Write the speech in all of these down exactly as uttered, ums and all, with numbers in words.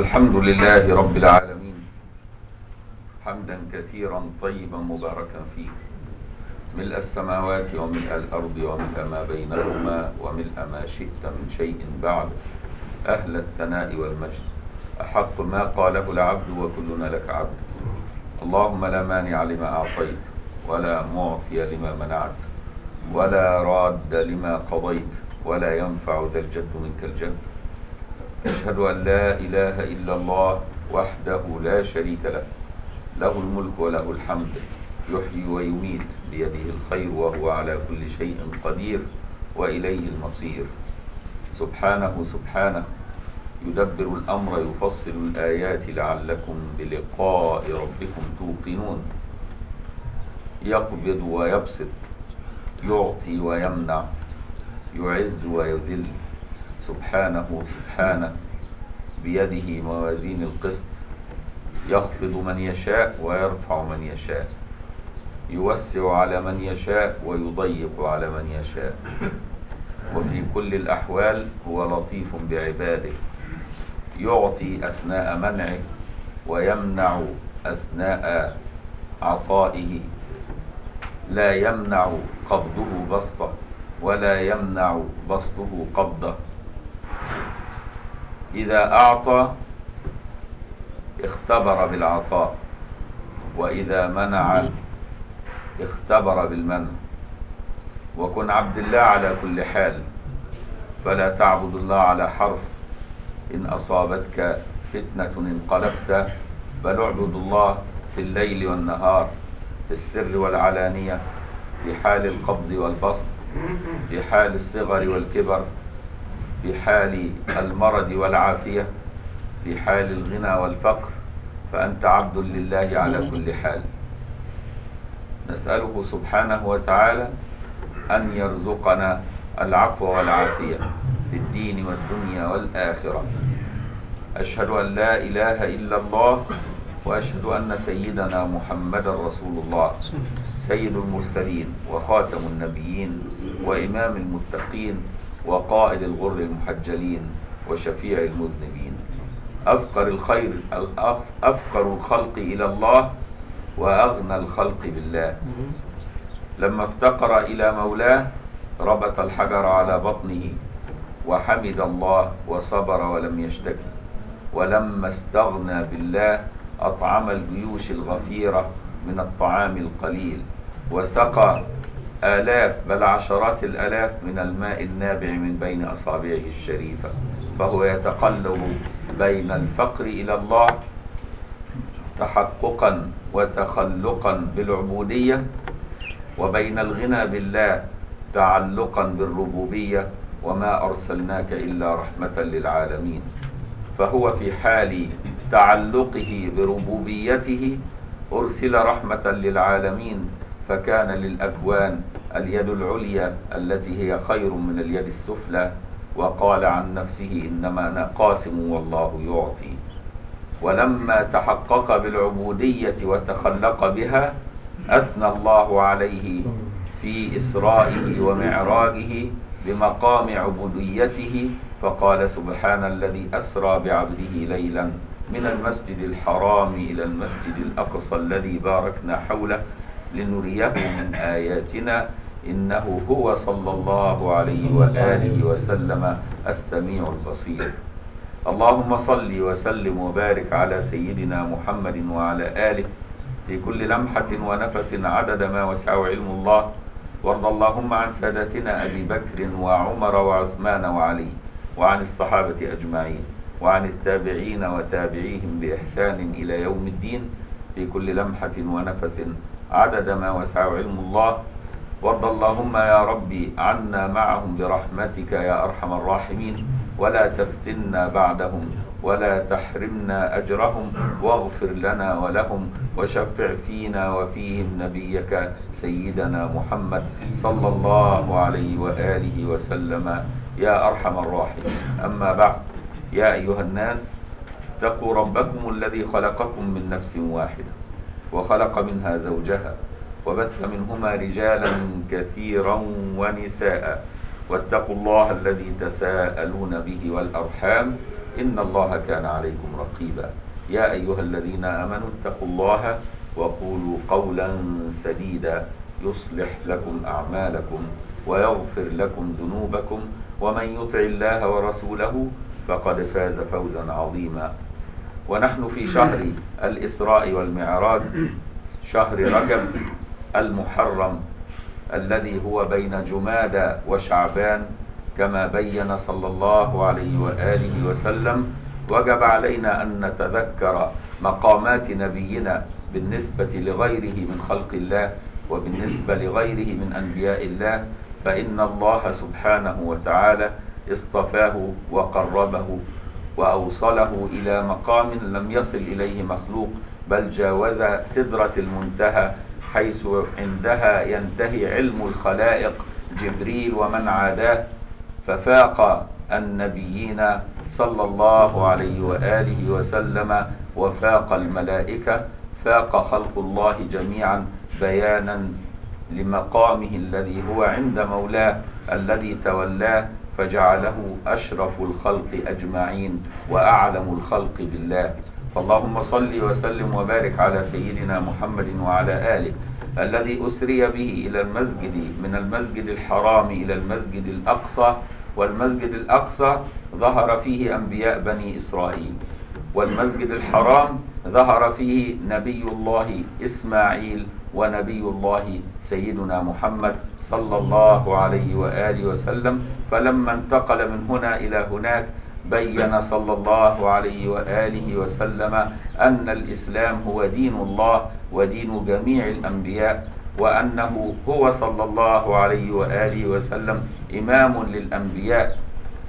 الحمد لله رب العالمين، حمدا كثيرا طيبا مباركا فيه، ملء السماوات وملء الأرض وملء ما بينهما وملء ما شئت من شيء بعد، أهل الثناء والمجد، أحق ما قاله العبد وكلنا لك عبد. اللهم لا مانع لما أعطيت ولا معطي لما منعت ولا راد لما قضيت ولا ينفع ذا الجد منك الجد. أشهد أن لا إله إلا الله وحده لا شريك له، له الملك وله الحمد، يحيي ويميت، بيده الخير وهو على كل شيء قدير وإليه المصير. سبحانه سبحانه يدبر الأمر يفصل الآيات لعلكم بلقاء ربكم توقنون. يقبض ويبسط، يعطي ويمنع، يعز ويذل. سبحانه سبحانه بيده موازين القسط، يخفض من يشاء ويرفع من يشاء، يوسع على من يشاء ويضيق على من يشاء، وفي كل الأحوال هو لطيف بعباده، يعطي أثناء منعه ويمنع أثناء عطائه، لا يمنع قبضه بسطه ولا يمنع بسطه قبضه. إذا أعطى اختبر بالعطاء، وإذا منع اختبر بالمنع. وكن عبد الله على كل حال، فلا تعبد الله على حرف. إن أصابتك فتنة انقلبت، بل اعبد الله في الليل والنهار، في السر والعلانية، في حال القبض والبسط، في حال الصغر والكبر، في حال المرض والعافية، في حال الغنى والفقر، فأنت عبد لله على كل حال. نسأله سبحانه وتعالى أن يرزقنا العفو والعافية في الدين والدنيا والآخرة. أشهد أن لا إله إلا الله، وأشهد أن سيدنا محمد رسول الله، سيد المرسلين وخاتم النبيين وإمام المتقين وقائد الغر المحجلين وشفيع المذنبين، أفقر الخير أفقر الخلق إلى الله وأغنى الخلق بالله. لما افتقر إلى مولاه ربط الحجر على بطنه وحمد الله وصبر ولم يشتكي، ولما استغنى بالله أطعم الجيوش الغفيرة من الطعام القليل، وسقى آلاف بل عشرات الآلاف من الماء النابع من بين أصابعه الشريفة. فهو يتقلب بين الفقر إلى الله تحققا وتخلقا بالعبودية، وبين الغنى بالله تعلقا بالربوبية، وما أرسلناك إلا رحمة للعالمين. فهو في حال تعلقه بربوبيته أرسل رحمة للعالمين، فكان للأكوان اليد العليا التي هي خير من اليد السفلى، وقال عن نفسه إنما أنا قاسم والله يعطي. ولما تحقق بالعبودية وتخلق بها أثنى الله عليه في إسرائه ومعراجه بمقام عبوديته، فقال سبحان الذي أسرى بعبده ليلا من المسجد الحرام إلى المسجد الأقصى الذي باركنا حوله لنريه من آياتنا إنه هو صلى الله عليه وآله وسلم السميع البصير. اللهم صل وسلم وبارك على سيدنا محمد وعلى آله في كل لمحة ونفس عدد ما وسعه علم الله. وارض اللهم عن سادتنا أبي بكر وعمر وعثمان وعلي، وعن الصحابة أجمعين، وعن التابعين وتابعيهم بإحسان إلى يوم الدين في كل لمحة ونفس عدد ما وسعه علم الله. وارض اللهم يا ربي عنا معهم برحمتك يا أرحم الراحمين، ولا تفتنا بعدهم ولا تحرمنا أجرهم، واغفر لنا ولهم، وشفع فينا وفيهم نبيك سيدنا محمد صلى الله عليه وآله وسلم يا أرحم الراحمين. أما بعد، يا أيها الناس اتقوا ربكم الذي خلقكم من نفس واحدة وخلق منها زوجها وبث منهما رجالا كثيرا ونساء، واتقوا الله الذي تساءلون به والأرحام إن الله كان عليكم رقيبا. يا أيها الذين آمنوا اتقوا الله وقولوا قولا سديدا يصلح لكم أعمالكم ويغفر لكم ذنوبكم ومن يطع الله ورسوله فقد فاز فوزا عظيما. ونحن في شهر الإسراء والمعراج، شهر رجب المحرم الذي هو بين جمادى وشعبان كما بين صلى الله عليه وآله وسلم. وجب علينا أن نتذكر مقامات نبينا بالنسبة لغيره من خلق الله وبالنسبة لغيره من أنبياء الله، فإن الله سبحانه وتعالى اصطفاه وقربه وأوصله إلى مقام لم يصل إليه مخلوق، بل جاوز سدرة المنتهى حيث عندها ينتهي علم الخلائق جبريل ومن عاداه، ففاق النبيين صلى الله عليه وآله وسلم وفاق الملائكة، فاق خلق الله جميعا بيانا لمقامه الذي هو عند مولاه الذي تولاه فجعله أشرف الخلق أجمعين وأعلم الخلق بالله. فاللهم صل وسلم وبارك على سيدنا محمد وعلى آله الذي أسري به إلى المسجد من المسجد الحرام إلى المسجد الأقصى، والمسجد الأقصى ظهر فيه أنبياء بني إسرائيل، والمسجد الحرام ظهر فيه نبي الله إسماعيل ونبي الله سيدنا محمد صلى الله عليه وآله وسلم. فلما انتقل من هنا إلى هناك بين صلى الله عليه وآله وسلم أن الإسلام هو دين الله ودين جميع الأنبياء، وأنه هو صلى الله عليه وآله وسلم إمام للأنبياء.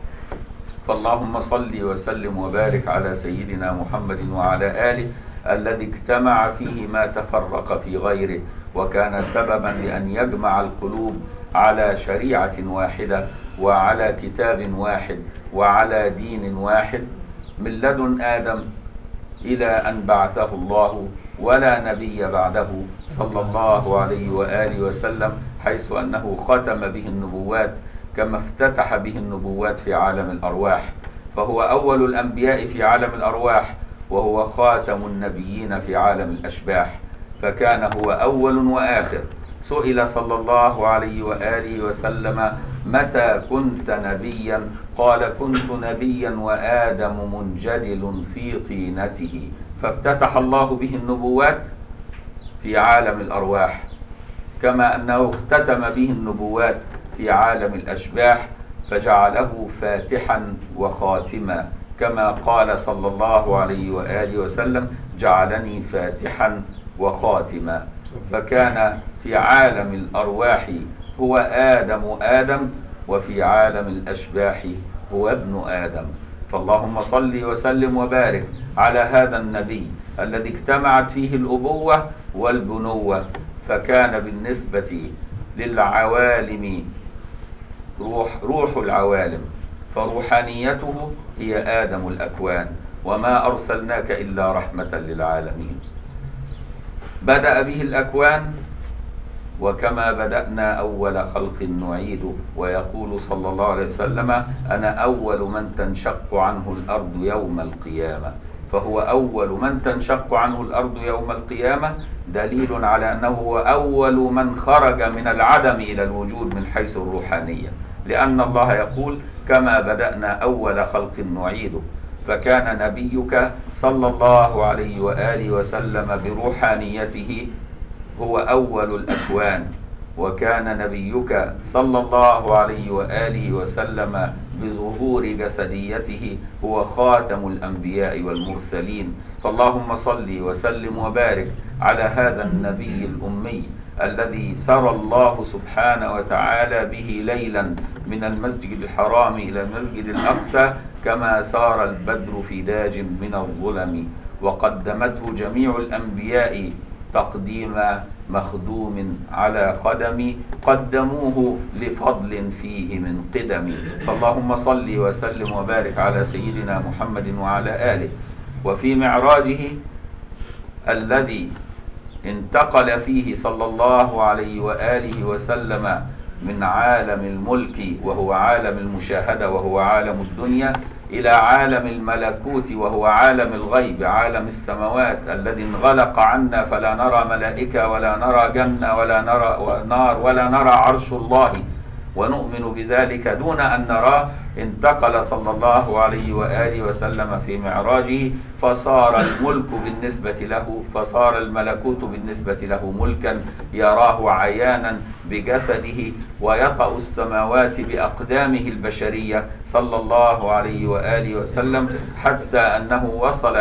فاللهم صل وسلم وبارك على سيدنا محمد وعلى آله الذي اجتمع فيه ما تفرق في غيره، وكان سببا لأن يجمع القلوب على شريعة واحدة وعلى كتاب واحد وعلى دين واحد من لدن آدم إلى أن بعثه الله ولا نبي بعده صلى الله عليه وآله وسلم، حيث أنه ختم به النبوات كما افتتح به النبوات في عالم الأرواح، فهو أول الأنبياء في عالم الأرواح وهو خاتم النبيين في عالم الأشباح، فكان هو أول وآخر. سئل صلى الله عليه وآله وسلم متى كنت نبيا؟ قال كنت نبيا وآدم منجدل في طينته، فافتتح الله به النبوات في عالم الأرواح كما أنه اختتم به النبوات في عالم الأشباح، فجعله فاتحا وخاتما كما قال صلى الله عليه وآله وسلم جعلني فاتحا وخاتما. فكان في عالم الأرواح هو آدم آدم، وفي عالم الأشباح هو ابن آدم. فاللهم صل وسلم وبارك على هذا النبي الذي اجتمعت فيه الأبوة والبنوة، فكان بالنسبة للعوالم روح, روح العوالم، فروحانيته هي آدم الأكوان، وما أرسلناك إلا رحمة للعالمين. بدأ به الأكوان، وكما بدأنا أول خلق نعيده، ويقول صلى الله عليه وسلم أنا أول من تنشق عنه الأرض يوم القيامة، فهو أول من تنشق عنه الأرض يوم القيامة، دليل على أنه هو أول من خرج من العدم إلى الوجود من حيث الروحانية، لأن الله يقول كما بدأنا أول خلق نعيده. فكان نبيك صلى الله عليه وآله وسلم بروحانيته هو أول الأكوان، وكان نبيك صلى الله عليه وآله وسلم بظهور جسديته هو خاتم الأنبياء والمرسلين. فاللهم صل وسلم وبارك على هذا النبي الأمي الذي سرى الله سبحانه وتعالى به ليلا من المسجد الحرام إلى المسجد الأقصى كما سار البدر في داج من الظلم، وقدمته جميع الأنبياء تقديم مخدوم على خدم قدموه لفضل فيه من قدم. فاللهم صل وسلم وبارك على سيدنا محمد وعلى آله. وفي معراجه الذي انتقل فيه صلى الله عليه وآله وسلم من عالم الملك وهو عالم المشاهدة وهو عالم الدنيا إلى عالم الملكوت وهو عالم الغيب، عالم السماوات الذي انغلق عنا فلا نرى ملائكة ولا نرى جنة ولا نرى نار ولا نرى عرش الله ونؤمن بذلك دون أن نراه. انتقل صلى الله عليه وآله وسلم في معراجه فصار الملك بالنسبة له، فصار الملكوت بالنسبة له ملكا يراه عيانا بجسده ويطأ السماوات بأقدامه البشرية صلى الله عليه وآله وسلم، حتى أنه وصل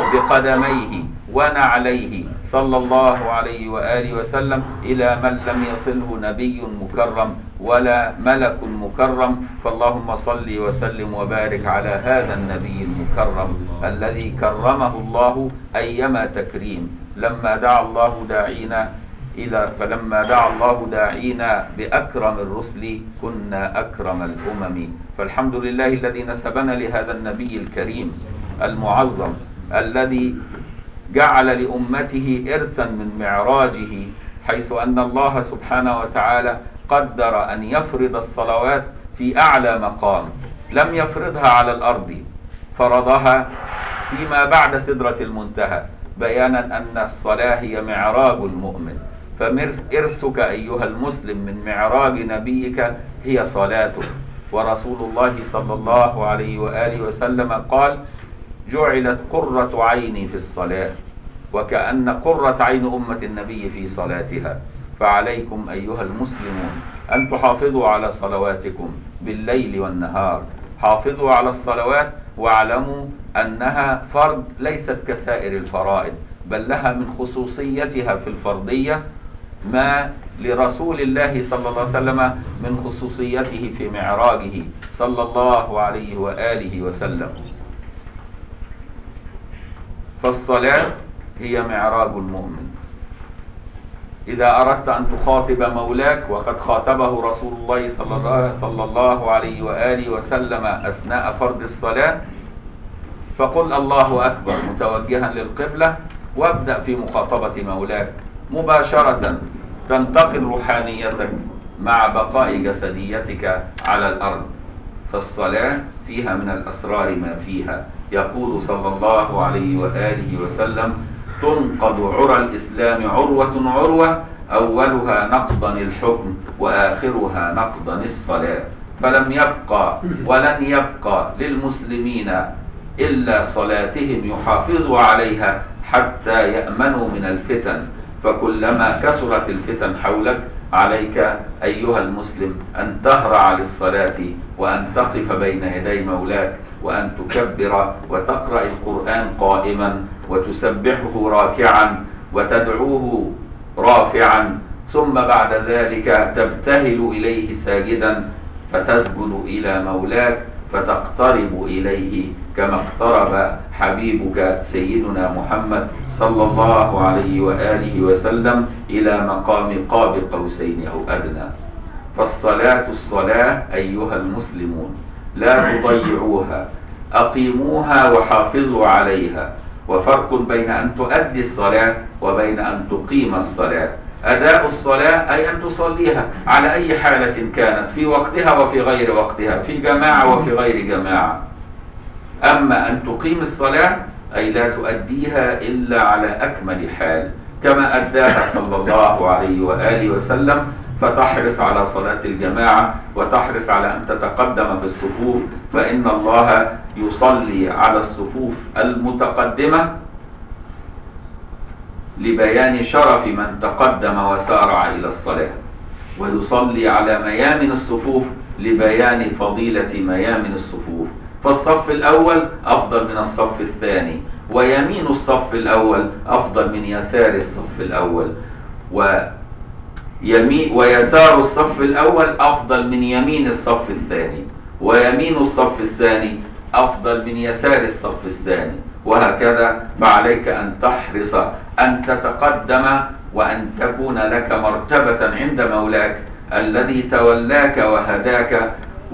بقدميه ونعليه صلى الله عليه وآله وسلم إلى من لم يصله نبي مكرم ولا ملك مكرم. فاللهم صل وسلم وبارك على هذا النبي المكرم الذي كرمه الله أيما تكريم. لما دعا الله داعينا إلى فلما دعا الله داعينا بأكرم الرسل كنا أكرم الأمم. فالحمد لله الذي نسبنا لهذا النبي الكريم المعظم الذي جعل لأمته إرثا من معراجه، حيث أن الله سبحانه وتعالى قدر أن يفرض الصلوات في أعلى مقام، لم يفرضها على الأرض، فرضها فيما بعد سدرة المنتهى، بيانا أن الصلاة هي معراج المؤمن. فإرثك أيها المسلم من معراج نبيك هي صلاته. ورسول الله صلى الله عليه وآله وسلم قال: جعلت قرة عيني في الصلاة، وكأن قرة عين أمة النبي في صلاتها. فعليكم أيها المسلمون أن تحافظوا على صلواتكم بالليل والنهار. حافظوا على الصلوات واعلموا أنها فرض ليست كسائر الفرائض، بل لها من خصوصيتها في الفرضية ما لرسول الله صلى الله عليه وسلم من خصوصيته في معراجه صلى الله عليه وآله وسلم. فالصلاة هي معراج المؤمن. إذا أردت أن تخاطب مولاك، وقد خاطبه رسول الله صلى الله عليه وآله وسلم أثناء فرض الصلاة، فقل الله أكبر متوجها للقبلة، وابدأ في مخاطبة مولاك مباشرة، تنتقل روحانيتك مع بقاء جسديتك على الأرض. فالصلاة فيها من الأسرار ما فيها. يقول صلى الله عليه وآله وسلم: تنقض عرى الإسلام عروة عروة، أولها نقضا الحكم وآخرها نقضا الصلاة. فلم يبقى ولن يبقى للمسلمين إلا صلاتهم يحافظوا عليها حتى يأمنوا من الفتن. فكلما كثرت الفتن حولك عليك أيها المسلم أن تهرع للصلاة، وأن تقف بين يدي مولاك، وأن تكبر وتقرأ القرآن قائما، وتسبحه راكعا، وتدعوه رافعا، ثم بعد ذلك تبتهل إليه ساجدا، فتسجد إلى مولاك فتقترب إليه كما اقترب حبيبك سيدنا محمد صلى الله عليه وآله وسلم إلى مقام قاب قوسين أو أدنى. فالصلاة الصلاة أيها المسلمون لا تضيعوها، أقيموها وحافظوا عليها. وفرق بين أن تؤدي الصلاة وبين أن تقيم الصلاة. أداء الصلاة أي أن تصليها على أي حالة كانت، في وقتها وفي غير وقتها، في جماعة وفي غير جماعة. أما أن تقيم الصلاة أي لا تؤديها إلا على أكمل حال كما أداها صلى الله عليه وآله وسلم، فتحرص على صلاة الجماعة، وتحرص على أن تتقدم في الصفوف، فإن الله يصلي على الصفوف المتقدمة لبيان شرف من تقدم وسارع إلى الصلاة، ويصلي على ميامن الصفوف لبيان فضيلة ميامن الصفوف. فالصف الأول أفضل من الصف الثاني، ويمين الصف الأول أفضل من يسار الصف الأول، ويمين ويسار الصف الأول أفضل من يمين الصف الثاني، ويمين الصف الثاني أفضل من يسار الصف الثاني، وهكذا. فعليك أن تحرص أن تتقدم، وأن تكون لك مرتبة عند مولاك الذي تولاك وهداك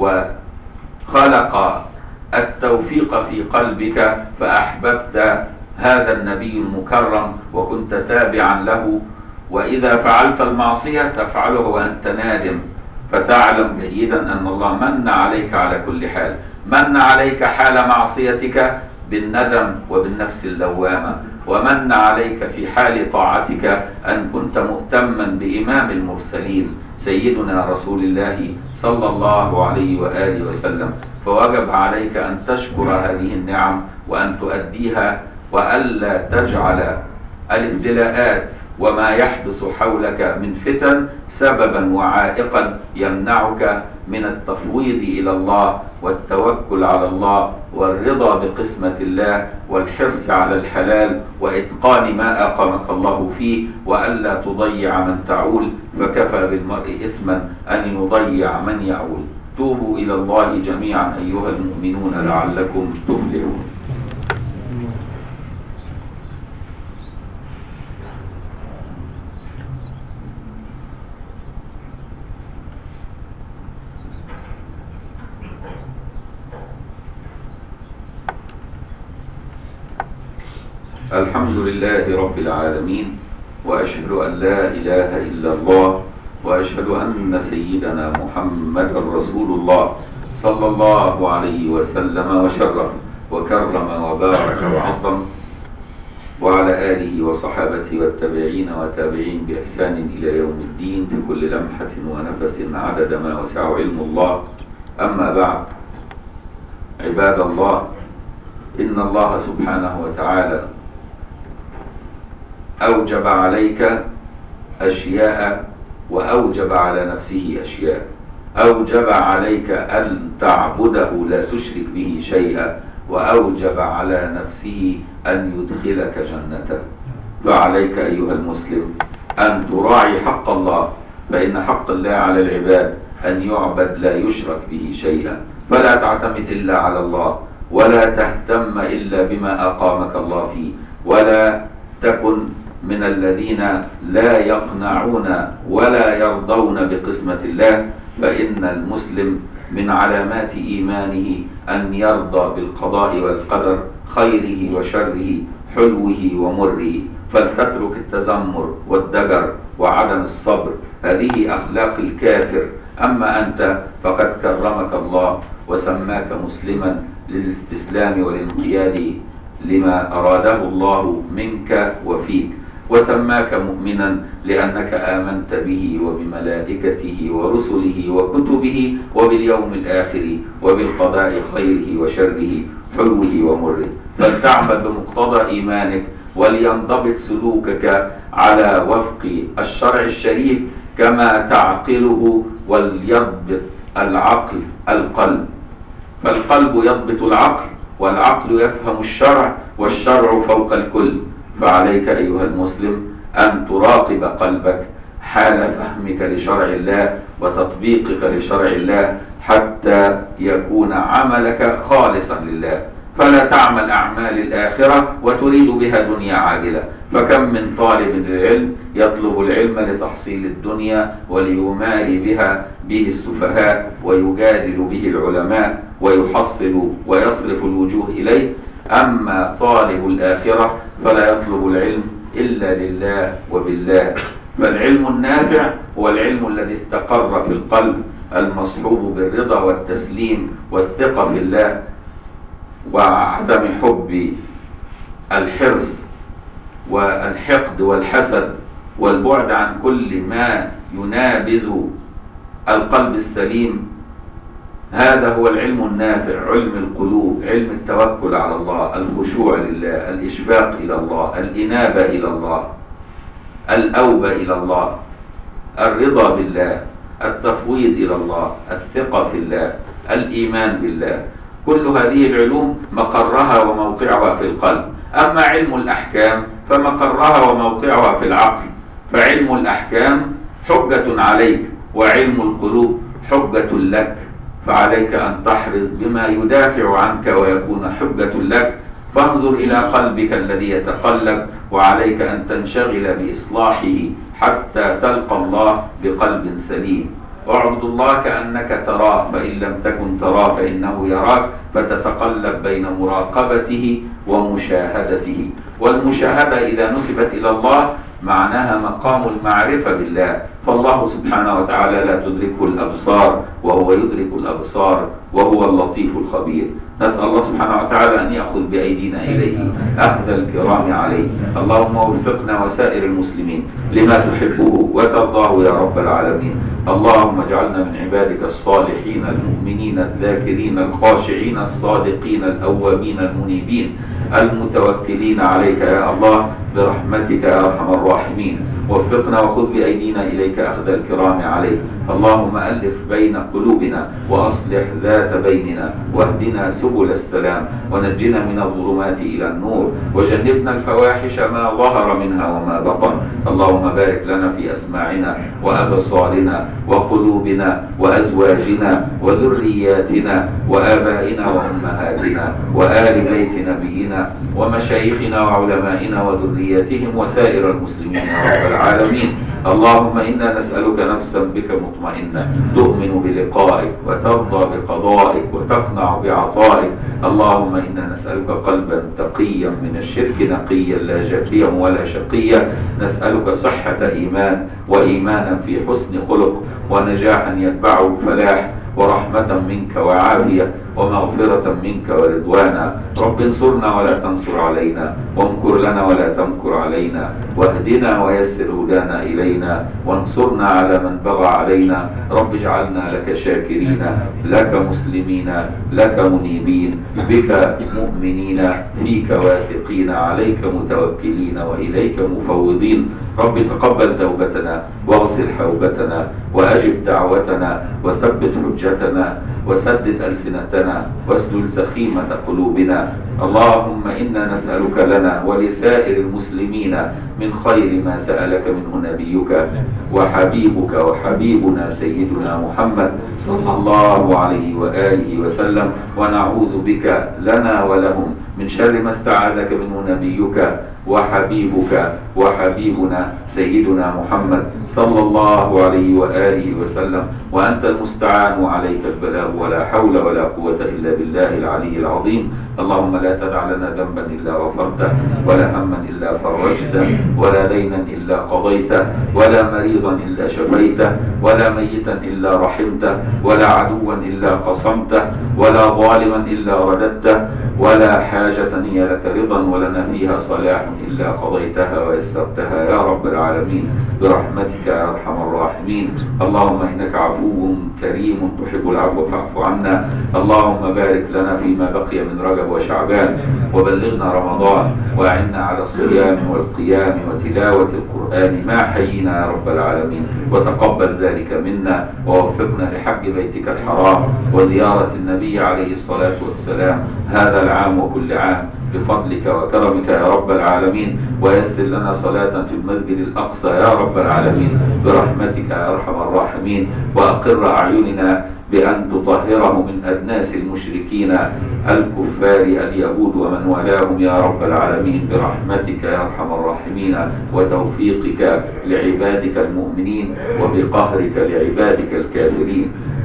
وخلق التوفيق في قلبك، فأحببت هذا النبي المكرم وكنت تابعا له. وإذا فعلت المعصية تفعله وأنت نادم، فتعلم جيدا أن الله من عليك على كل حال. من عليك حال معصيتك بالندم وبالنفس اللوامة، ومن عليك في حال طاعتك أن كنت مؤتما بإمام المرسلين سيدنا رسول الله صلى الله عليه وآله وسلم. فوجب عليك أن تشكر هذه النعم وأن تؤديها، وألا تجعل الابتلاءات وما يحدث حولك من فتن سببا وعائقا يمنعك من التفويض إلى الله والتوكل على الله والرضا بقسمة الله والحرص على الحلال وإتقان ما أقامك الله فيه، وألا تضيع من تعول، فكفى بالمرء إثما أن يضيع من يعول. توبوا إلى الله جميعا أيها المؤمنون لعلكم تفلحون. الحمد لله رب العالمين، وأشهد أن لا إله إلا الله، وأشهد أن سيدنا محمد رسول الله صلى الله عليه وسلم وشرف وكرم وبارك وعظم، وعلى آله وصحابته والتابعين وتابعين بإحسان إلى يوم الدين في كل لمحة ونفس عدد ما وسع علم الله. أما بعد، عباد الله، إن الله سبحانه وتعالى أوجب عليك أشياء وأوجب على نفسه أشياء. أوجب عليك أن تعبده لا تشرك به شيئا، وأوجب على نفسه أن يدخلك جنته. فعليك أيها المسلم أن تراعي حق الله، فإن حق الله على العباد أن يعبد لا يشرك به شيئا، فلا تعتمد إلا على الله، ولا تهتم إلا بما أقامك الله فيه، ولا تكن من الذين لا يقنعون ولا يرضون بقسمة الله. فإن المسلم من علامات إيمانه أن يرضى بالقضاء والقدر، خيره وشره، حلوه ومره، فلتترك التذمر والدجر وعدم الصبر، هذه أخلاق الكافر. أما أنت فقد كرمك الله وسماك مسلما للاستسلام والانقياد لما أراده الله منك وفيك، وسماك مؤمنا لأنك آمنت به وبملائكته ورسله وكتبه وباليوم الآخر وبالقضاء خيره وشره، حلوه ومره. فلتعمل بمقتضى إيمانك، ولينضبط سلوكك على وفق الشرع الشريف كما تعقله، وليضبط العقل القلب، فالقلب يضبط العقل، والعقل يفهم الشرع، والشرع فوق الكل. فعليك أيها المسلم أن تراقب قلبك حال فهمك لشرع الله وتطبيقك لشرع الله، حتى يكون عملك خالصا لله. فلا تعمل أعمال الآخرة وتريد بها دنيا عاجلة. فكم من طالب للعلم يطلب العلم لتحصيل الدنيا وليماري بها به السفهاء ويجادل به العلماء ويحصل ويصرف الوجوه إليه. أما طالب الآخرة فلا يطلب العلم إلا لله وبالله. فالعلم النافع هو العلم الذي استقر في القلب، المصحوب بالرضا والتسليم والثقة في الله، وعدم حب الحرص والحقد والحسد، والبعد عن كل ما ينابذ القلب السليم. هذا هو العلم النافع، علم القلوب، علم التوكل على الله، الخشوع لله، الإشفاق إلى الله، الإنابة إلى الله، الأوبة إلى الله، الرضا بالله، التفويض إلى الله، الثقة في الله، الإيمان بالله. كل هذه العلوم مقرها وموقعها في القلب. أما علم الأحكام فمقرها وموقعها في العقل. فعلم الأحكام حجة عليك، وعلم القلوب حجة لك. فعليك أن تحرص بما يدافع عنك ويكون حجة لك. فانظر إلى قلبك الذي يتقلب، وعليك أن تنشغل بإصلاحه حتى تلقى الله بقلب سليم. واعبد الله كأنك تراه، فإن لم تكن تراه فإنه يراك، فتتقلب بين مراقبته ومشاهدته. والمشاهدة إذا نسبت إلى الله معناها مقام المعرفة بالله، فالله سبحانه وتعالى لا تدركه الأبصار وهو يدرك الأبصار وهو اللطيف الخبير. نسأل الله سبحانه وتعالى أن يأخذ بأيدينا إليه أخذ الكرام عليه. اللهم وفقنا وسائر المسلمين لما تحبه وترضاه يا رب العالمين. اللهم اجعلنا من عبادك الصالحين المؤمنين الذاكرين الخاشعين الصادقين الأوابين المنيبين المتوكلين عليك يا الله برحمتك يا أرحم الراحمين. وفقنا وخذ بأيدينا إليك أخذ الكرام عليه. اللهم ألف بين قلوبنا وأصلح ذات بيننا واهدنا سبل السلام ونجنا من الظلمات إلى النور وجنبنا الفواحش ما ظهر منها وما بطن. اللهم بارك لنا في أسماعنا وأبصارنا وقلوبنا وأزواجنا وذرياتنا وآبائنا وأمهاتنا وآل بيت نبينا ومشايخنا وعلمائنا وذرياتهم وسائر المسلمين يا رب العالمين. اللهم إنا نسألك نفسا بك مطمئنة تؤمن بلقائك وترضى بقضائك وتقنع بعطائك. اللهم إنا نسألك قلبا تقيا من الشرك نقيا لا جافيا ولا شقيا. نسألك صحة إيمان وإيمانا في حسن خلق ونجاحا يتبعه الفلاح ورحمة منك وعافية ومغفرة منك ورضوانا. رب انصرنا ولا تنصر علينا وامكر لنا ولا تمكر علينا واهدنا ويسر هدانا إلينا وانصرنا على من بغى علينا. رب اجعلنا لك شاكرين لك مسلمين لك منيبين بك مؤمنين فيك واثقين عليك متوكلين وإليك مفوضين. رب تقبل توبتنا واغسل حوبتنا وأجب دعوتنا وثبت حجتنا وسدد ألسنتنا واسلل سخيمة قلوبنا. اللهم إنا نسألك لنا ولسائر المسلمين من خير ما سألك منه نبيك وحبيبك وحبيبنا سيدنا محمد صلى الله عليه وآله وسلم، ونعوذ بك لنا ولهم من شر ما استعاذك منه نبيك وحبيبك وحبيبنا سيدنا محمد صلى الله عليه وآله وسلم. وأنت المستعان وعليك البلاغ ولا حول ولا قوة إلا بالله العلي العظيم. اللهم لا تدع لنا ذنبا إلا غفرته ولا هما إلا فرجته ولا دينا إلا قضيته ولا مريضا إلا شفيته ولا ميتا إلا رحمته ولا عدوا إلا قصمته ولا ظالما إلا رددته ولا حاجة هي لك رضا ولنا فيها صلاح إلا قضيتها ويسرتها يا رب العالمين برحمتك يا أرحم الراحمين. اللهم إنك عفو كريم تحب العفو فاعف عنا. اللهم بارك لنا فيما بقي من رجب وشعبان وبلغنا رمضان وأعنا على الصيام والقيام وتلاوة القرآن ما حيينا يا رب العالمين. وتقبل ذلك منا ووفقنا لحج بيتك الحرام وزيارة النبي عليه الصلاة والسلام هذا العام وكل عام بفضلك وكرمك يا رب العالمين. ويسر لنا صلاة في المسجد الأقصى يا رب العالمين برحمتك يا أرحم الراحمين. وأقر أعيننا بأن تطهره من أدناس المشركين الكفار اليهود ومن والاهم يا رب العالمين برحمتك يا أرحم الراحمين وتوفيقك لعبادك المؤمنين وبقهرك لعبادك الكافرين.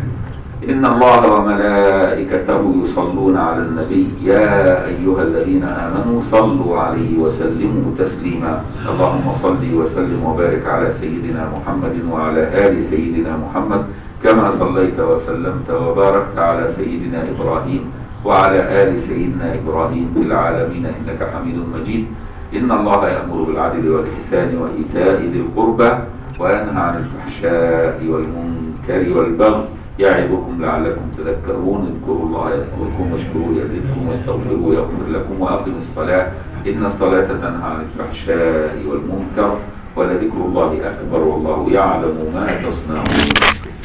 إن الله وملائكته يصلون على النبي يا أيها الذين آمنوا صلوا عليه وسلموا تسليما. اللهم صل وسلم وبارك على سيدنا محمد وعلى آل سيدنا محمد كما صليت وسلمت وباركت على سيدنا إبراهيم وعلى آل سيدنا إبراهيم في العالمين إنك حميد مجيد. إن الله يأمر بالعدل والإحسان وإيتاء ذي القربى وينهى عن الفحشاء والمنكر والبغي يعظكم لعلكم تذكرون. اذكروا الله يذكركم واشكروه يزدكم واستغفروه يغفر لكم وأقيموا الصلاة إن الصلاة تنهى عن الفحشاء والمنكر ولذكر الله أكبر والله يعلم ما تصنعون.